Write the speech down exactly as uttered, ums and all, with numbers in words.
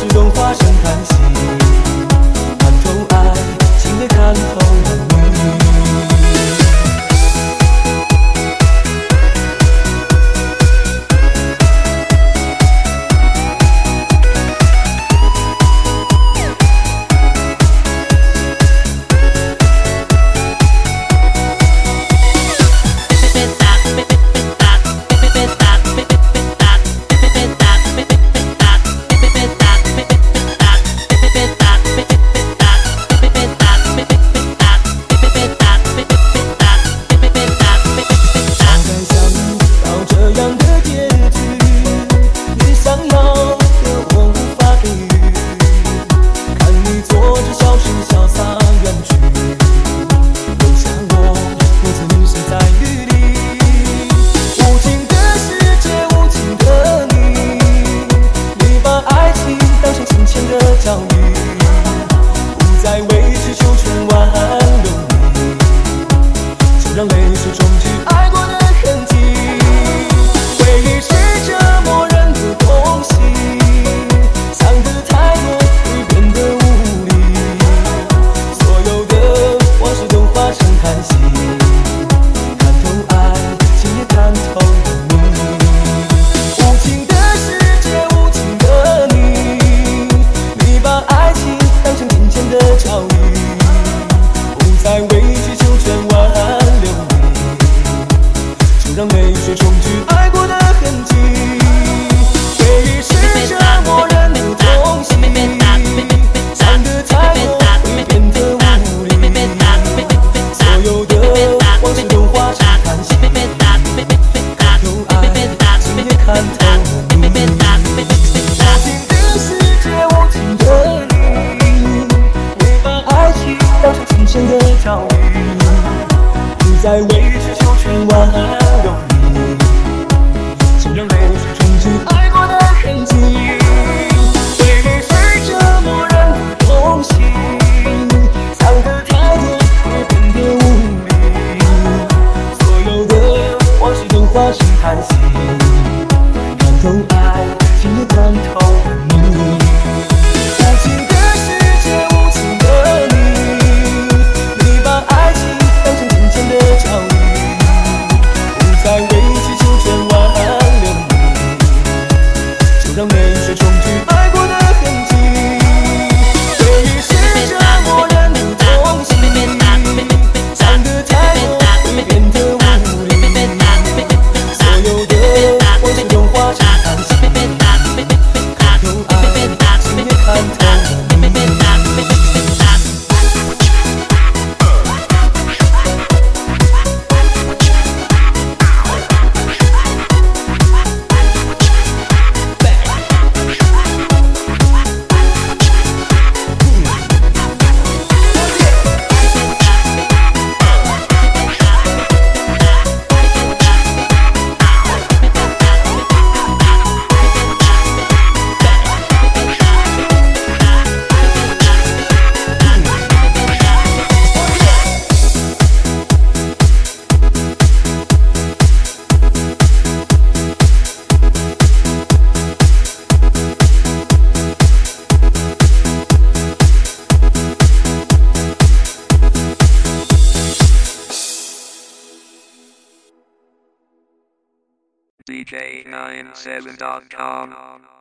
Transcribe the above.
是动画声叹息，看透爱情也看透了你。让泪水冲去爱过的痕迹，回忆是折磨人的东西，想的太多会变得无力，所有的往事都化成叹息，看透爱情也看透了你。无情的世界，无情的你，你把爱情当成金钱的交易，不再委曲求全挽让泪水冲去爱过的痕迹，回忆是折磨人的东西，想得太多会变得无力，所有的往事都化成叹息，看透爱情也看透了你。无情的世界，无情的你，你把爱情当成金钱的交易，不再委曲求全挽让泪水冲去爱过的痕迹，回忆是折磨人的东西，想得太多也变得无力，所有的往事都化成叹息，看透爱情也看透了你。无情的世界，无情的你，你把爱情当成金钱的交易，不再委曲求全挽让泪水冲去爱过的痕迹，回忆是折磨人的东西，想得太多会变得无力，所有的往事都化成叹息，看透爱情也看透了你。 D J nine seven dot com